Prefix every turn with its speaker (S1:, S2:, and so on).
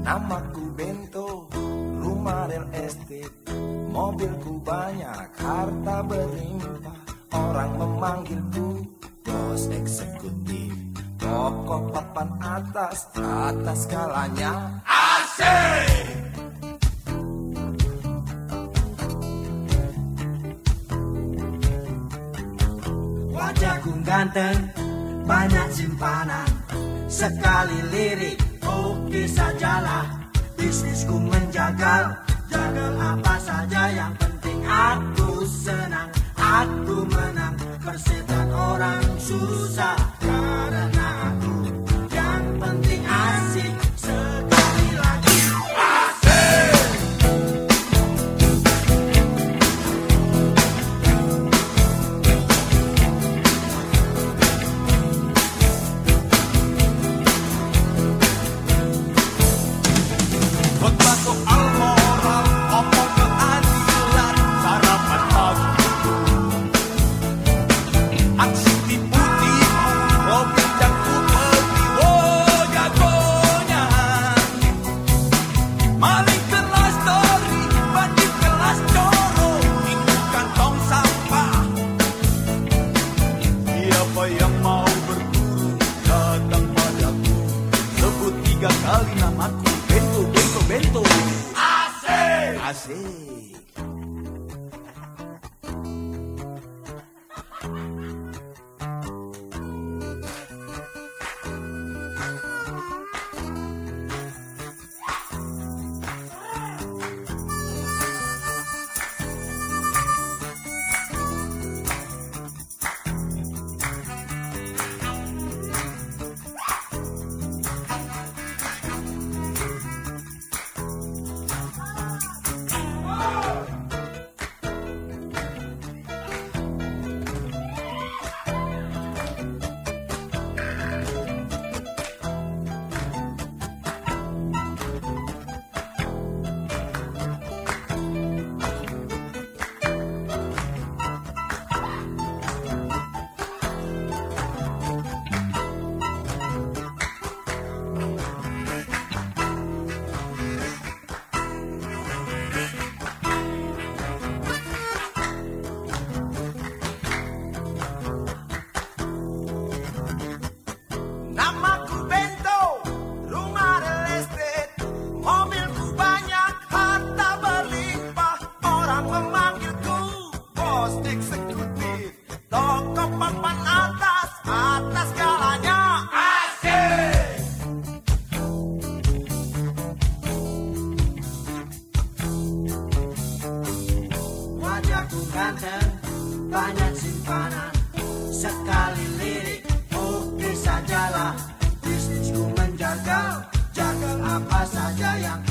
S1: Namaku Bento, rumah real estate, mobilku banyak, harta berlimpah. Orang memanggilku bos eksekutif, pokok papan atas skalanya asik.
S2: Wajahku ganteng, banyak simpanan, sekali lirik, oke sajalah. Bisnisku menjagal, jagal apa saja, yang penting aku senang, aku menang. Persetan orang susah, karena aku yang penting asik. Sekali lagi asik.
S1: Khotbah soal moral, omong keadilan, sarapan pagiku. Aksi tipu-tipu, mobil jatuh peti, oh jagonya. Maling kelas story, bandit kelas coro, itu kantong sampah. Siapa yang mau berburu, datang padaku. Sebut 3 kali namaku, Bento, Bento, Bento. Asik, asik. Namaku Bento, rumah real estate, mobilku banyak, harta berlimpah. Orang memanggilku bos eksekutif, toko papan atas skalanya asik.
S2: Wajahku ganteng, banyak simpanan, sekali lirik, oke sajalah. Bisnisku menjagal, jagal apa saja, yang